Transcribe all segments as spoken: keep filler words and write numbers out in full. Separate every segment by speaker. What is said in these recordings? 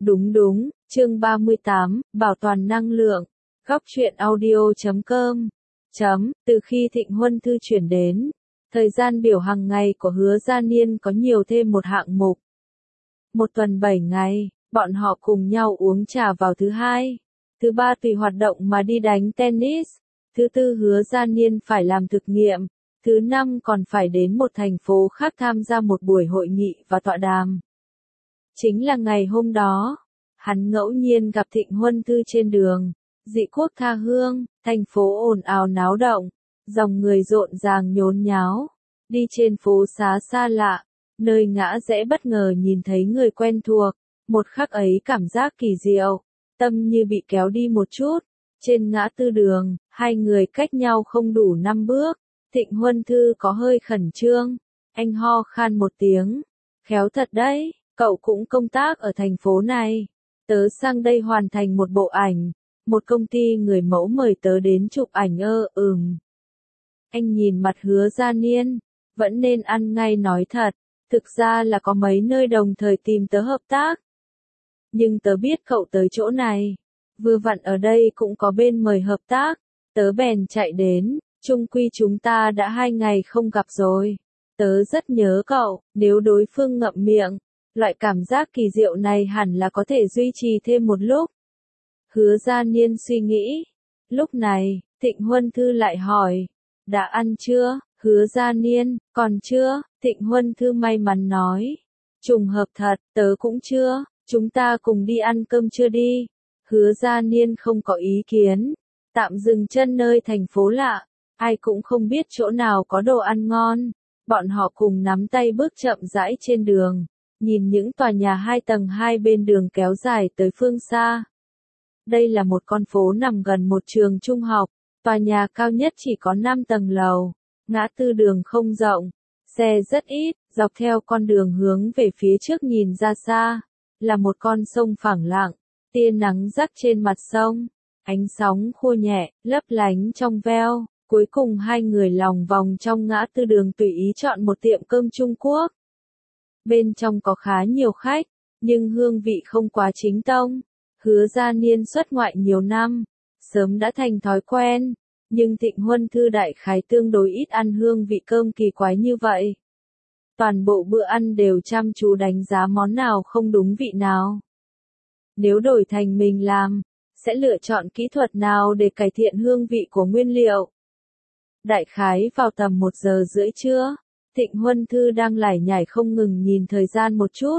Speaker 1: Đúng đúng, chương ba mươi tám, bảo toàn năng lượng. Góc truyện audio chấm com. Chấm, từ khi Thịnh Huân Thư chuyển đến, thời gian biểu hàng ngày của Hứa Gia Niên có nhiều thêm một hạng mục. Một tuần bảy ngày, bọn họ cùng nhau uống trà vào thứ hai. Thứ ba tùy hoạt động mà đi đánh tennis. Thứ tư Hứa Gia Niên phải làm thực nghiệm. Thứ năm còn phải đến một thành phố khác tham gia một buổi hội nghị và tọa đàm. Chính là ngày hôm đó, hắn ngẫu nhiên gặp Thịnh Huân Thư trên đường. Dị quốc tha hương, thành phố ồn ào náo động, dòng người rộn ràng nhốn nháo. Đi trên phố xá xa lạ, nơi ngã rẽ bất ngờ nhìn thấy người quen thuộc. Một khắc ấy cảm giác kỳ diệu, tâm như bị kéo đi một chút. Trên ngã tư đường, hai người cách nhau không đủ năm bước. Thịnh Huân Thư có hơi khẩn trương. Anh ho khan một tiếng. Khéo thật đấy, cậu cũng công tác ở thành phố này. Tớ sang đây hoàn thành một bộ ảnh. Một công ty người mẫu mời tớ đến chụp ảnh ơ, ừm. Anh nhìn mặt Hứa Gia Niên. Vẫn nên ăn ngay nói thật. Thực ra là có mấy nơi đồng thời tìm tớ hợp tác. Nhưng tớ biết cậu tới chỗ này. Vừa vặn ở đây cũng có bên mời hợp tác. Tớ bèn chạy đến. Chung quy chúng ta đã hai ngày không gặp rồi. Tớ rất nhớ cậu, nếu đối phương ngậm miệng. Loại cảm giác kỳ diệu này hẳn là có thể duy trì thêm một lúc. Hứa Gia Niên suy nghĩ. Lúc này, Thịnh Huân Thư lại hỏi. Đã ăn chưa? Hứa Gia Niên, còn chưa? Thịnh Huân Thư may mắn nói. Trùng hợp thật, tớ cũng chưa. Chúng ta cùng đi ăn cơm trưa đi. Hứa Gia Niên không có ý kiến. Tạm dừng chân nơi thành phố lạ. Ai cũng không biết chỗ nào có đồ ăn ngon. Bọn họ cùng nắm tay bước chậm rãi trên đường. Nhìn những tòa nhà hai tầng hai bên đường kéo dài tới phương xa. Đây là một con phố nằm gần một trường trung học. Tòa nhà cao nhất chỉ có năm tầng lầu. Ngã tư đường không rộng. Xe rất ít. Dọc theo con đường hướng về phía trước nhìn ra xa. Là một con sông phẳng lặng. Tia nắng rắc trên mặt sông. Ánh sóng khô nhẹ, lấp lánh trong veo. Cuối cùng hai người lòng vòng trong ngã tư đường tùy ý chọn một tiệm cơm Trung Quốc. Bên trong có khá nhiều khách, nhưng hương vị không quá chính tông. Hứa Gia Niên xuất ngoại nhiều năm, sớm đã thành thói quen. Nhưng Thịnh Huân Thư đại khái tương đối ít ăn hương vị cơm kỳ quái như vậy. Toàn bộ bữa ăn đều chăm chú đánh giá món nào không đúng vị nào. Nếu đổi thành mình làm, sẽ lựa chọn kỹ thuật nào để cải thiện hương vị của nguyên liệu. Đại khái vào tầm một giờ rưỡi trưa, Thịnh Huân Thư đang lải nhải không ngừng nhìn thời gian một chút.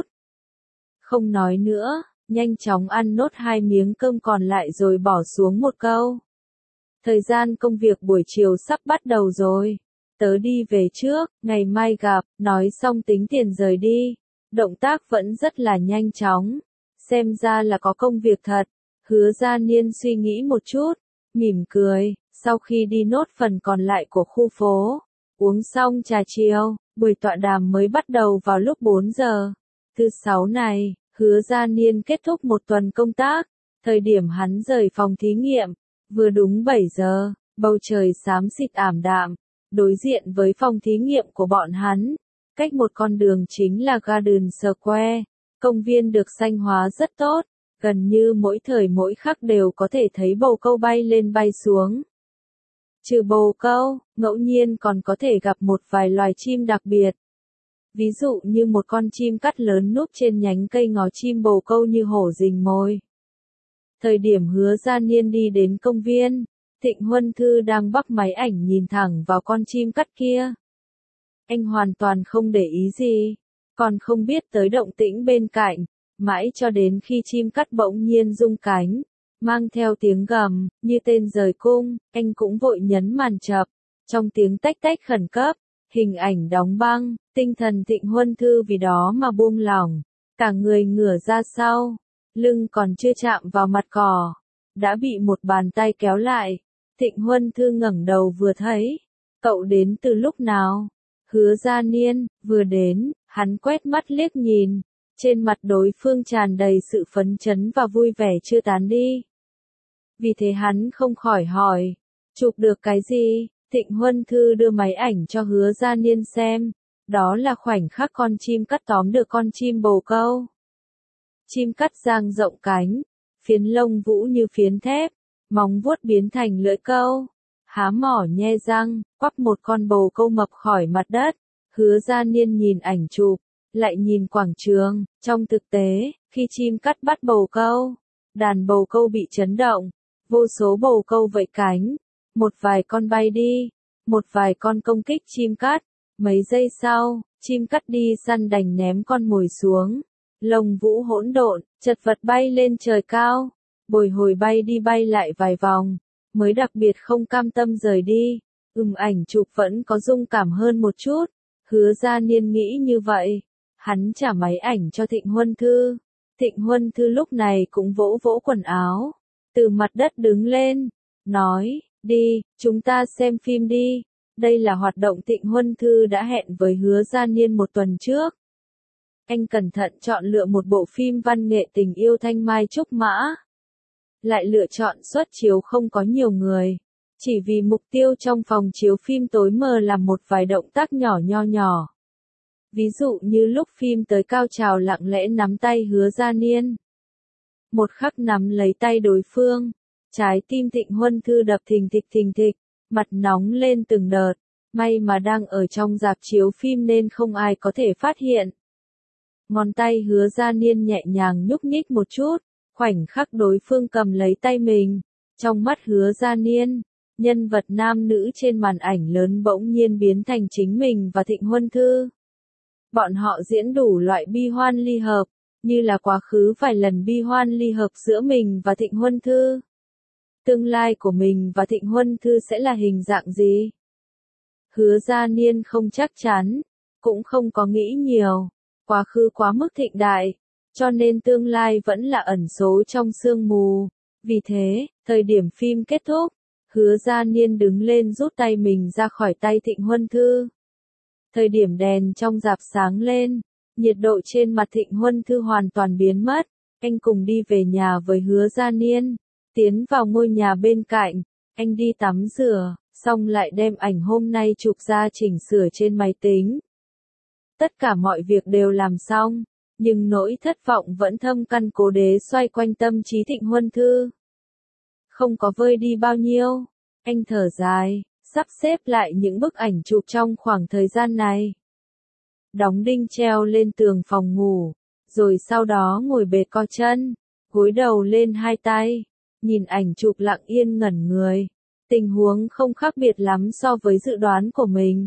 Speaker 1: Không nói nữa, nhanh chóng ăn nốt hai miếng cơm còn lại rồi bỏ xuống một câu. Thời gian công việc buổi chiều sắp bắt đầu rồi. Tớ đi về trước, ngày mai gặp, nói xong tính tiền rời đi. Động tác vẫn rất là nhanh chóng. Xem ra là có công việc thật. Hứa Gia Niên suy nghĩ một chút, mỉm cười. Sau khi đi nốt phần còn lại của khu phố, uống xong trà chiều, buổi tọa đàm mới bắt đầu vào lúc bốn giờ. Thứ sáu này, Hứa Gia Niên kết thúc một tuần công tác. Thời điểm hắn rời phòng thí nghiệm, vừa đúng bảy giờ, bầu trời xám xịt ảm đạm. Đối diện với phòng thí nghiệm của bọn hắn, cách một con đường chính là Garden Square. Công viên được xanh hóa rất tốt, gần như mỗi thời mỗi khắc đều có thể thấy bồ câu bay lên bay xuống. Trừ bồ câu, ngẫu nhiên còn có thể gặp một vài loài chim đặc biệt. Ví dụ như một con chim cắt lớn núp trên nhánh cây ngó chim bồ câu như hổ rình mồi. Thời điểm Hứa Gia Niên đi đến công viên, Thịnh Huân Thư đang bắt máy ảnh nhìn thẳng vào con chim cắt kia. Anh hoàn toàn không để ý gì, còn không biết tới động tĩnh bên cạnh, mãi cho đến khi chim cắt bỗng nhiên rung cánh. Mang theo tiếng gầm, như tên rời cung, anh cũng vội nhấn màn chập. Trong tiếng tách tách khẩn cấp, hình ảnh đóng băng, tinh thần Thịnh Huân Thư vì đó mà buông lỏng. Cả người ngửa ra sau, lưng còn chưa chạm vào mặt cỏ, đã bị một bàn tay kéo lại. Thịnh Huân Thư ngẩng đầu vừa thấy, cậu đến từ lúc nào? Hứa Gia Niên, vừa đến, hắn quét mắt liếc nhìn. Trên mặt đối phương tràn đầy sự phấn chấn và vui vẻ chưa tán đi. Vì thế hắn không khỏi hỏi, chụp được cái gì? Thịnh Huân Thư đưa máy ảnh cho Hứa Gia Niên xem. Đó là khoảnh khắc con chim cắt tóm được con chim bồ câu. Chim cắt dang rộng cánh, phiến lông vũ như phiến thép, móng vuốt biến thành lưỡi câu, há mỏ nhe răng, quắp một con bồ câu mập khỏi mặt đất. Hứa Gia Niên nhìn ảnh chụp, lại nhìn quảng trường, trong thực tế, khi chim cắt bắt bồ câu, đàn bồ câu bị chấn động, vô số bồ câu vẫy cánh, một vài con bay đi, một vài con công kích chim cắt, mấy giây sau, chim cắt đi săn đành ném con mồi xuống, lông vũ hỗn độn, chật vật bay lên trời cao, bồi hồi bay đi bay lại vài vòng, mới đặc biệt không cam tâm rời đi. Ừm, ảnh chụp vẫn có dung cảm hơn một chút. Hứa Gia Niên nghĩ như vậy, hắn trả máy ảnh cho Thịnh Huân Thư. Thịnh Huân Thư lúc này cũng vỗ vỗ quần áo, từ mặt đất đứng lên, nói, đi, chúng ta xem phim đi. Đây là hoạt động Thịnh Huân Thư đã hẹn với Hứa Gia Niên một tuần trước. Anh cẩn thận chọn lựa một bộ phim văn nghệ tình yêu thanh mai trúc mã. Lại lựa chọn suất chiếu không có nhiều người. Chỉ vì mục tiêu trong phòng chiếu phim tối mờ là một vài động tác nhỏ nho nhỏ. Ví dụ như lúc phim tới cao trào lặng lẽ nắm tay Hứa Gia Niên. Một khắc nắm lấy tay đối phương, trái tim Thịnh Huân Thư đập thình thịch thình thịch, mặt nóng lên từng đợt, may mà đang ở trong rạp chiếu phim nên không ai có thể phát hiện. Ngón tay Hứa Gia Niên nhẹ nhàng nhúc nhích một chút, khoảnh khắc đối phương cầm lấy tay mình, trong mắt Hứa Gia Niên, nhân vật nam nữ trên màn ảnh lớn bỗng nhiên biến thành chính mình và Thịnh Huân Thư. Bọn họ diễn đủ loại bi hoan ly hợp, như là quá khứ vài lần bi hoan ly hợp giữa mình và Thịnh Huân Thư. Tương lai của mình và Thịnh Huân Thư sẽ là hình dạng gì? Hứa Gia Niên không chắc chắn, cũng không có nghĩ nhiều, quá khứ quá mức thịnh đại, cho nên tương lai vẫn là ẩn số trong sương mù. Vì thế, thời điểm phim kết thúc, Hứa Gia Niên đứng lên rút tay mình ra khỏi tay Thịnh Huân Thư. Thời điểm đèn trong rạp sáng lên, nhiệt độ trên mặt Thịnh Huân Thư hoàn toàn biến mất, anh cùng đi về nhà với Hứa Gia Niên, tiến vào ngôi nhà bên cạnh, anh đi tắm rửa, xong lại đem ảnh hôm nay chụp ra chỉnh sửa trên máy tính. Tất cả mọi việc đều làm xong, nhưng nỗi thất vọng vẫn thâm căn cố đế xoay quanh tâm trí Thịnh Huân Thư. Không có vơi đi bao nhiêu, anh thở dài, sắp xếp lại những bức ảnh chụp trong khoảng thời gian này. Đóng đinh treo lên tường phòng ngủ, rồi sau đó ngồi bệt co chân, gối đầu lên hai tay, nhìn ảnh chụp lặng yên ngẩn người. Tình huống không khác biệt lắm so với dự đoán của mình.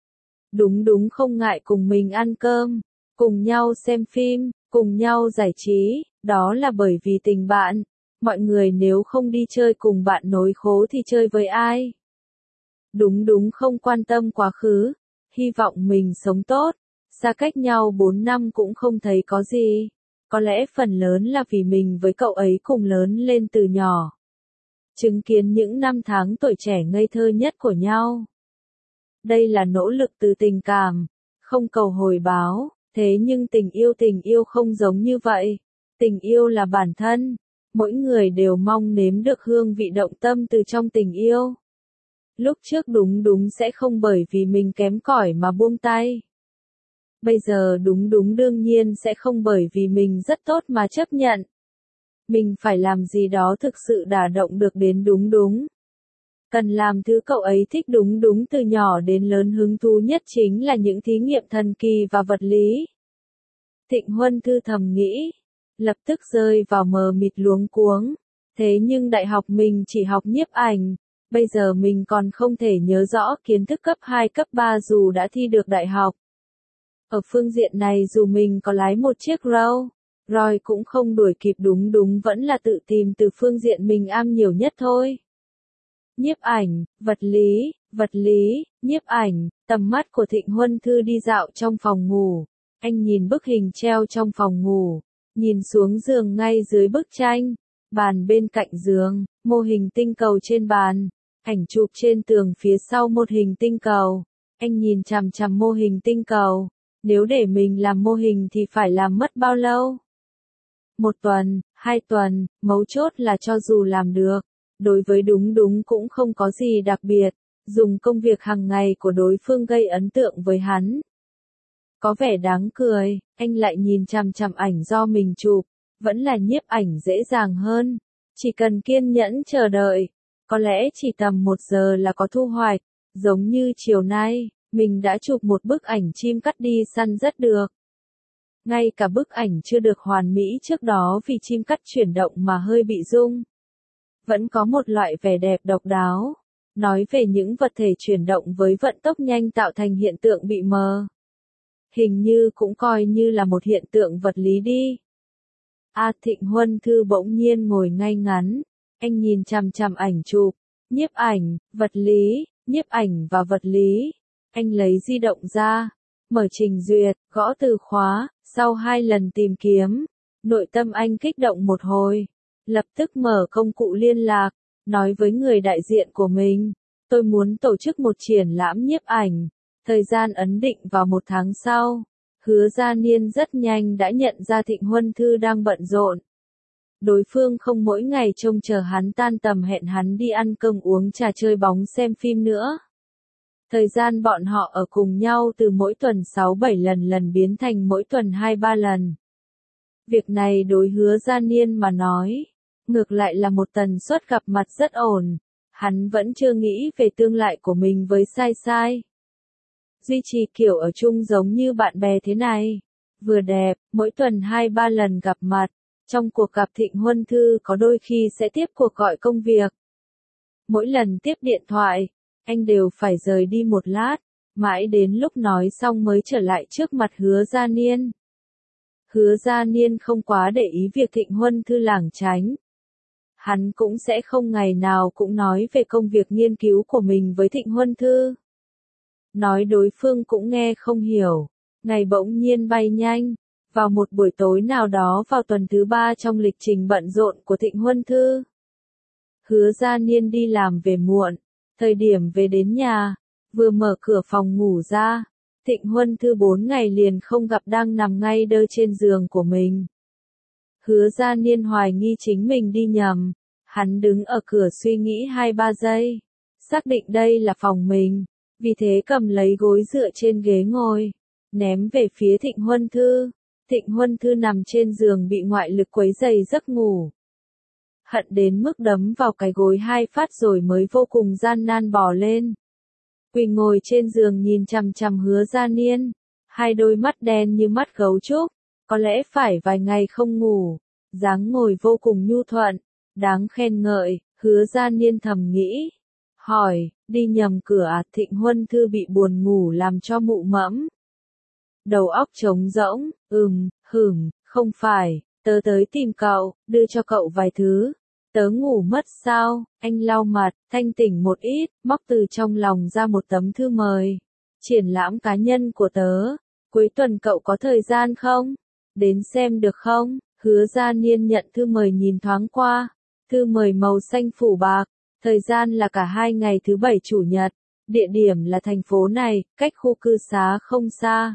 Speaker 1: Đúng đúng không ngại cùng mình ăn cơm, cùng nhau xem phim, cùng nhau giải trí, đó là bởi vì tình bạn. Mọi người nếu không đi chơi cùng bạn nối khố thì chơi với ai? Đúng đúng không quan tâm quá khứ, hy vọng mình sống tốt, xa cách nhau bốn năm cũng không thấy có gì. Có lẽ phần lớn là vì mình với cậu ấy cùng lớn lên từ nhỏ. Chứng kiến những năm tháng tuổi trẻ ngây thơ nhất của nhau. Đây là nỗ lực từ tình cảm, không cầu hồi báo, thế nhưng tình yêu tình yêu không giống như vậy. Tình yêu là bản thân, mỗi người đều mong nếm được hương vị động tâm từ trong tình yêu. Lúc trước đúng đúng sẽ không bởi vì mình kém cỏi mà buông tay. Bây giờ đúng đúng đương nhiên sẽ không bởi vì mình rất tốt mà chấp nhận. Mình phải làm gì đó thực sự đả động được đến đúng đúng. Cần làm thứ cậu ấy thích đúng đúng từ nhỏ đến lớn hứng thú nhất chính là những thí nghiệm thần kỳ và vật lý. Thịnh Huân Thư thầm nghĩ, lập tức rơi vào mờ mịt luống cuống. Thế nhưng đại học mình chỉ học nhiếp ảnh, bây giờ mình còn không thể nhớ rõ kiến thức cấp hai cấp ba dù đã thi được đại học. Ở phương diện này dù mình có lái một chiếc Rolls Royce cũng không đuổi kịp đúng đúng vẫn là tự tìm từ phương diện mình am nhiều nhất thôi. Nhiếp ảnh, vật lý, vật lý, nhiếp ảnh, tầm mắt của Thịnh Huân Thư đi dạo trong phòng ngủ. Anh nhìn bức hình treo trong phòng ngủ, nhìn xuống giường ngay dưới bức tranh, bàn bên cạnh giường, mô hình tinh cầu trên bàn, ảnh chụp trên tường phía sau một hình tinh cầu. Anh nhìn chằm chằm mô hình tinh cầu, nếu để mình làm mô hình thì phải làm mất bao lâu? Một tuần, hai tuần, mấu chốt là cho dù làm được, đối với đúng đúng cũng không có gì đặc biệt, dùng công việc hàng ngày của đối phương gây ấn tượng với hắn. Có vẻ đáng cười, anh lại nhìn chằm chằm ảnh do mình chụp, Vẫn là nhiếp ảnh dễ dàng hơn. Chỉ cần kiên nhẫn chờ đợi. Có lẽ chỉ tầm một giờ là có thu hoạch. Giống như chiều nay, mình đã chụp một bức ảnh chim cắt đi săn rất được. Ngay cả bức ảnh chưa được hoàn mỹ trước đó vì chim cắt chuyển động mà hơi bị rung. Vẫn có một loại vẻ đẹp độc đáo. Nói về những vật thể chuyển động với vận tốc nhanh tạo thành hiện tượng bị mờ. Hình như cũng coi như là một hiện tượng vật lý đi. A Thịnh Huân Thư bỗng nhiên ngồi ngay ngắn. Anh nhìn chằm chằm ảnh chụp. Nhiếp ảnh, vật lý, nhiếp ảnh và vật lý. Anh lấy di động ra. Mở trình duyệt, gõ từ khóa. Sau hai lần tìm kiếm. Nội tâm anh kích động một hồi. Lập tức mở công cụ liên lạc. Nói với người đại diện của mình. Tôi muốn tổ chức một triển lãm nhiếp ảnh. Thời gian ấn định vào một tháng sau. Hứa Gia Niên rất nhanh đã nhận ra Thịnh Huân Thư đang bận rộn. Đối phương không mỗi ngày trông chờ hắn tan tầm hẹn hắn đi ăn cơm uống trà chơi bóng xem phim nữa. Thời gian bọn họ ở cùng nhau từ mỗi tuần sáu bảy lần lần biến thành mỗi tuần hai ba lần. Việc này đối Hứa Gia Niên mà nói, ngược lại là một tần suất gặp mặt rất ổn. Hắn vẫn chưa nghĩ về tương lai của mình với Sai Sai. Duy trì kiểu ở chung giống như bạn bè thế này. Vừa đẹp, mỗi tuần hai ba lần gặp mặt. Trong cuộc gặp Thịnh Huân Thư có đôi khi sẽ tiếp cuộc gọi công việc. Mỗi lần tiếp điện thoại, anh đều phải rời đi một lát. Mãi đến lúc nói xong mới trở lại trước mặt Hứa Gia Niên. Hứa Gia Niên không quá để ý việc Thịnh Huân Thư lảng tránh. Hắn cũng sẽ không ngày nào cũng nói về công việc nghiên cứu của mình với Thịnh Huân Thư. Nói đối phương cũng nghe không hiểu. Ngày bỗng nhiên bay nhanh. Vào một buổi tối nào đó vào tuần thứ ba trong lịch trình bận rộn của Thịnh Huân Thư. Hứa Gia Niên đi làm về muộn. Thời điểm về đến nhà, vừa mở cửa phòng ngủ ra. Thịnh Huân Thư bốn ngày liền không gặp đang nằm ngay đơ trên giường của mình. Hứa Gia Niên hoài nghi chính mình đi nhầm. Hắn đứng ở cửa suy nghĩ hai ba giây. Xác định đây là phòng mình. Vì thế cầm lấy gối dựa trên ghế ngồi. Ném về phía Thịnh Huân Thư. Thịnh Huân Thư nằm trên giường bị ngoại lực quấy rầy giấc ngủ. Hận đến mức đấm vào cái gối hai phát rồi mới vô cùng gian nan bò lên. Quỳ ngồi trên giường nhìn chằm chằm Hứa Gia Niên. Hai đôi mắt đen như mắt gấu trúc. Có lẽ phải vài ngày không ngủ. Dáng ngồi vô cùng nhu thuận. Đáng khen ngợi, Hứa Gia Niên thầm nghĩ. Hỏi, đi nhầm cửa à? Thịnh Huân Thư bị buồn ngủ làm cho mụ mẫm. Đầu óc trống rỗng, ừm, hửm, không phải, tớ tới tìm cậu, đưa cho cậu vài thứ. Tớ ngủ mất sao? Anh lau mặt, thanh tỉnh một ít, móc từ trong lòng ra một tấm thư mời. Triển lãm cá nhân của tớ. Cuối tuần cậu có thời gian không? Đến xem được không? Hứa Gia Niên nhận thư mời nhìn thoáng qua. Thư mời màu xanh phủ bạc. Thời gian là cả hai ngày thứ bảy chủ nhật. Địa điểm là thành phố này, cách khu cư xá không xa.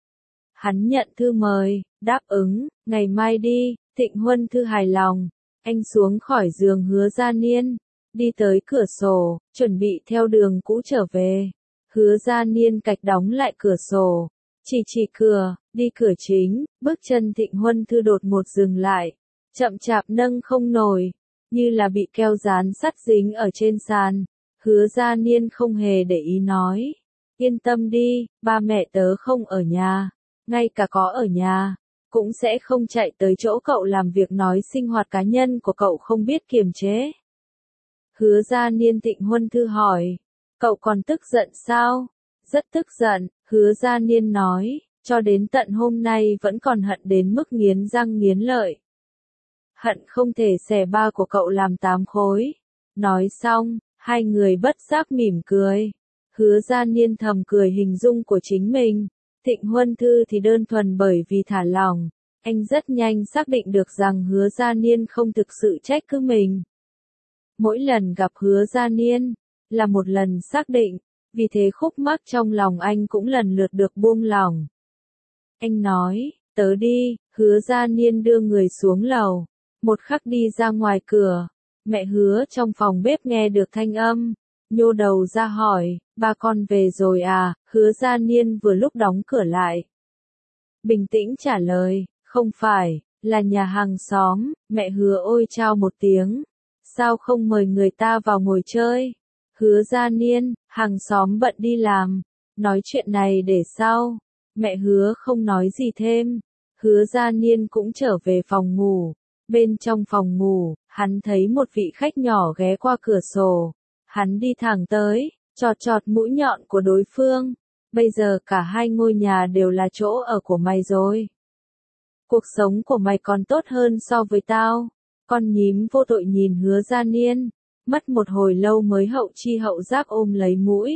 Speaker 1: Hắn nhận thư mời, đáp ứng, ngày mai đi. Thịnh Huân Thư hài lòng. Anh xuống khỏi giường Hứa Gia Niên. Đi tới cửa sổ, chuẩn bị theo đường cũ trở về. Hứa Gia Niên cạch đóng lại cửa sổ. Chỉ chỉ cửa, đi cửa chính. Bước chân Thịnh Huân Thư đột ngột dừng lại. Chậm chạp nâng không nổi. Như là bị keo dán sắt dính ở trên sàn. Hứa Gia Niên không hề để ý nói. Yên tâm đi, ba mẹ tớ không ở nhà. Ngay cả có ở nhà, cũng sẽ không chạy tới chỗ cậu làm việc nói sinh hoạt cá nhân của cậu không biết kiềm chế. Hứa Gia Niên. Thịnh Huân Thư hỏi. Cậu còn tức giận sao? Rất tức giận, Hứa Gia Niên nói. Cho đến tận hôm nay vẫn còn hận đến mức nghiến răng nghiến lợi. Hận không thể xẻ ba của cậu làm tám khối. Nói xong, hai người bất giác mỉm cười. Hứa Gia Niên thầm cười hình dung của chính mình. Thịnh Huân Thư thì đơn thuần bởi vì thả lỏng. Anh rất nhanh xác định được rằng Hứa Gia Niên không thực sự trách cứ mình. Mỗi lần gặp Hứa Gia Niên, là một lần xác định. Vì thế khúc mắc trong lòng anh cũng lần lượt được buông lỏng. Anh nói, tớ đi. Hứa Gia Niên đưa người xuống lầu. Một khắc đi ra ngoài cửa. Mẹ Hứa trong phòng bếp nghe được thanh âm. Nhô đầu ra hỏi, ba con về rồi à? Hứa Gia Niên vừa lúc đóng cửa lại. Bình tĩnh trả lời, không phải, Là nhà hàng xóm, mẹ Hứa ôi chao một tiếng. Sao không mời người ta vào ngồi chơi? Hứa Gia Niên, hàng xóm bận đi làm. Nói chuyện này để sau. Mẹ Hứa không nói gì thêm. Hứa Gia Niên cũng trở về phòng ngủ. Bên trong phòng ngủ, hắn thấy một vị khách nhỏ ghé qua cửa sổ. Hắn đi thẳng tới, chọt chọt mũi nhọn của đối phương. Bây giờ cả hai ngôi nhà đều là chỗ ở của mày rồi. Cuộc sống của mày còn tốt hơn so với tao. Con nhím vô tội nhìn Hứa Gia Niên, mất một hồi lâu mới hậu chi hậu giác ôm lấy mũi.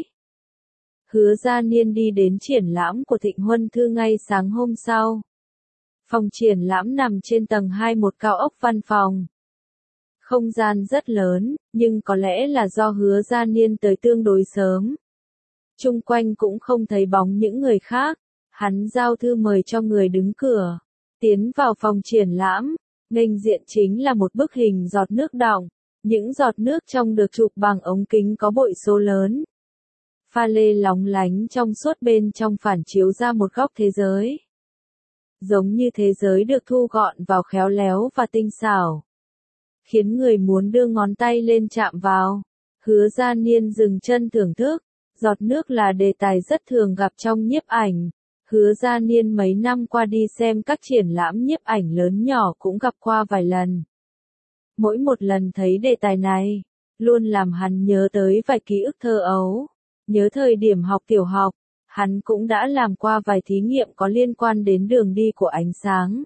Speaker 1: Hứa Gia Niên đi đến triển lãm của Thịnh Huân Thư ngay sáng hôm sau. Phòng triển lãm nằm trên tầng hai một cao ốc văn phòng. Không gian rất lớn, nhưng có lẽ là do Hứa Gia Niên tới tương đối sớm. Chung quanh cũng không thấy bóng những người khác. Hắn giao thư mời cho người đứng cửa. Tiến vào phòng triển lãm, nghênh diện chính là một bức hình giọt nước đọng. Những giọt nước trong được chụp bằng ống kính có bội số lớn. Pha lê lóng lánh trong suốt bên trong phản chiếu ra một góc thế giới. Giống như thế giới được thu gọn vào khéo léo và tinh xảo. Khiến người muốn đưa ngón tay lên chạm vào. Hứa Gia Niên dừng chân thưởng thức. Giọt nước là đề tài rất thường gặp trong nhiếp ảnh. Hứa Gia Niên mấy năm qua đi xem các triển lãm nhiếp ảnh lớn nhỏ cũng gặp qua vài lần. Mỗi một lần thấy đề tài này, luôn làm hắn nhớ tới vài ký ức thơ ấu. Nhớ thời điểm học tiểu học, hắn cũng đã làm qua vài thí nghiệm có liên quan đến đường đi của ánh sáng.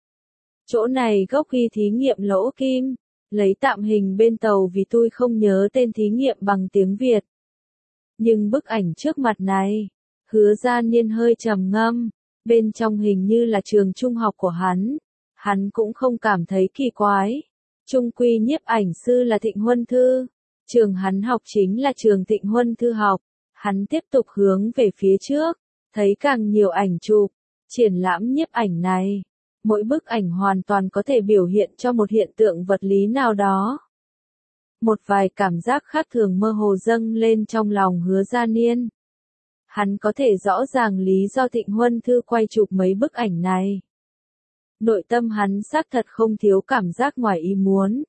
Speaker 1: Chỗ này gốc ghi thí nghiệm lỗ kim, lấy tạm hình bên tàu vì tôi không nhớ tên thí nghiệm bằng tiếng Việt. Nhưng bức ảnh trước mặt này, Hứa Gia Niên hơi trầm ngâm, bên trong hình như là trường trung học của hắn. Hắn cũng không cảm thấy kỳ quái. Trung quy nhiếp ảnh sư là Thịnh Huân Thư. Trường hắn học chính là trường Thịnh Huân Thư học. Hắn tiếp tục hướng về phía trước, thấy càng nhiều ảnh chụp, triển lãm nhiếp ảnh này. Mỗi bức ảnh hoàn toàn có thể biểu hiện cho một hiện tượng vật lý nào đó. Một vài cảm giác khác thường mơ hồ dâng lên trong lòng Hứa Gia Niên. Hắn có thể rõ ràng lý do Thịnh Huân Thư quay chụp mấy bức ảnh này. Nội tâm hắn xác thật không thiếu cảm giác ngoài ý muốn.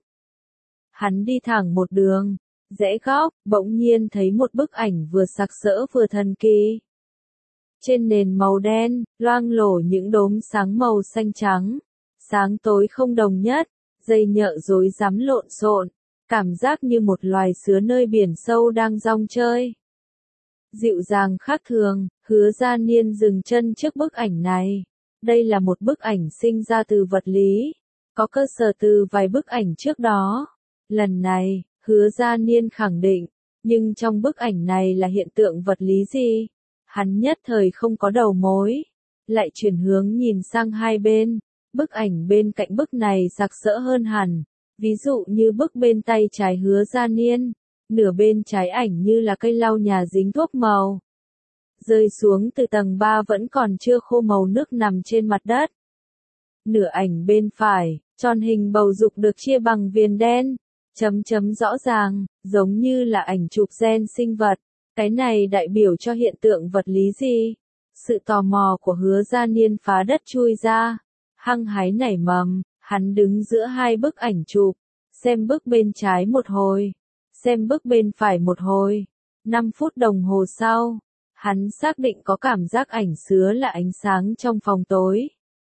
Speaker 1: Hắn đi thẳng một đường, rẽ góc, bỗng nhiên thấy một bức ảnh vừa sặc sỡ vừa thần kỳ. Trên nền màu đen, loang lổ những đốm sáng màu xanh trắng. Sáng tối không đồng nhất, dây nhợ rối rắm lộn xộn, cảm giác như một loài sứa nơi biển sâu đang rong chơi. Dịu dàng khác thường, Hứa Gia Niên dừng chân trước bức ảnh này. Đây là một bức ảnh sinh ra từ vật lý, có cơ sở từ vài bức ảnh trước đó. Lần này, Hứa Gia Niên khẳng định, nhưng trong bức ảnh này là hiện tượng vật lý gì? Hắn nhất thời không có đầu mối, lại chuyển hướng nhìn sang hai bên. Bức ảnh bên cạnh bức này sặc sỡ hơn hẳn, ví dụ như bức bên tay trái Hứa Gia Niên, nửa bên trái ảnh như là cây lau nhà dính thuốc màu. Rơi xuống từ tầng ba vẫn còn chưa khô màu nước nằm trên mặt đất. Nửa ảnh bên phải, tròn hình bầu dục được chia bằng viền đen, chấm chấm rõ ràng, giống như là ảnh chụp gen sinh vật. Cái này đại biểu cho hiện tượng vật lý gì? Sự tò mò của Hứa Gia Niên phá đất chui ra, hăng hái nảy mầm, hắn đứng giữa hai bức ảnh chụp, xem bức bên trái một hồi, xem bức bên phải một hồi. Năm phút đồng hồ sau, hắn xác định có cảm giác ảnh sứa là ánh sáng trong phòng tối.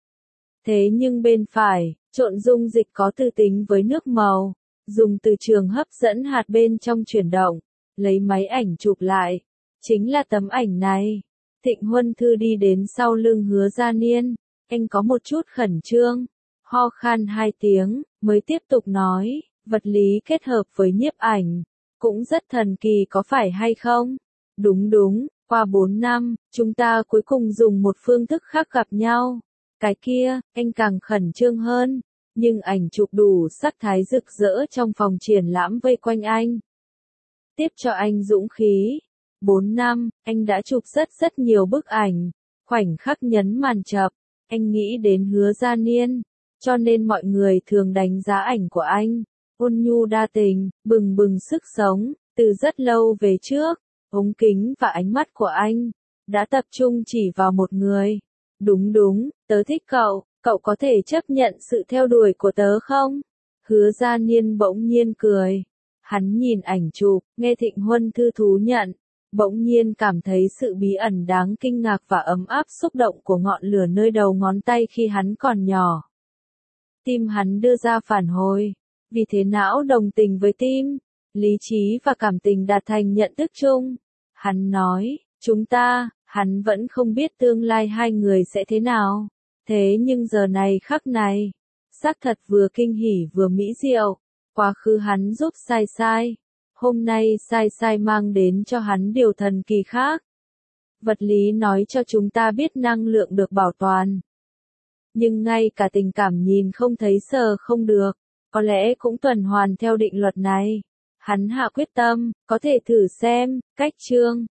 Speaker 1: Thế nhưng bên phải, trộn dung dịch có tư tính với nước màu, dùng từ trường hấp dẫn hạt bên trong chuyển động, lấy máy ảnh chụp lại. Chính là tấm ảnh này. Thịnh Huân Thư đi đến sau lưng Hứa Gia Niên, anh có một chút khẩn trương, ho khan hai tiếng, mới tiếp tục nói, vật lý kết hợp với nhiếp ảnh, cũng rất thần kỳ có phải hay không? Đúng đúng, qua bốn năm, chúng ta cuối cùng dùng một phương thức khác gặp nhau. Cái kia, anh càng khẩn trương hơn, nhưng ảnh chụp đủ sắc thái rực rỡ trong phòng triển lãm vây quanh anh. Tiếp cho anh dũng khí. Bốn năm, anh đã chụp rất rất nhiều bức ảnh, khoảnh khắc nhấn màn chập, anh nghĩ đến Hứa Gia Niên, cho nên mọi người thường đánh giá ảnh của anh, ôn nhu đa tình, bừng bừng sức sống, từ rất lâu về trước, ống kính và ánh mắt của anh, đã tập trung chỉ vào một người. Đúng đúng, tớ thích cậu, Cậu có thể chấp nhận sự theo đuổi của tớ không? Hứa Gia Niên bỗng nhiên cười. Hắn nhìn ảnh chụp, nghe Thịnh Huân Thư thú nhận. Bỗng nhiên cảm thấy sự bí ẩn đáng kinh ngạc và ấm áp xúc động của ngọn lửa nơi đầu ngón tay khi hắn còn nhỏ. Tim hắn đưa ra phản hồi. Vì thế não đồng tình với tim. Lý trí và cảm tình đạt thành nhận thức chung. Hắn nói, chúng ta, hắn vẫn không biết tương lai hai người sẽ thế nào. Thế nhưng giờ này khắc này, xác thật vừa kinh hỉ vừa mỹ diệu. Quá khứ hắn giúp Sai Sai. Hôm nay Sai Sai mang đến cho hắn điều thần kỳ khác. Vật lý nói cho chúng ta biết năng lượng được bảo toàn. Nhưng ngay cả tình cảm nhìn không thấy sờ không được. Có lẽ cũng tuần hoàn theo định luật này. Hắn hạ quyết tâm, có thể thử xem, cách chương.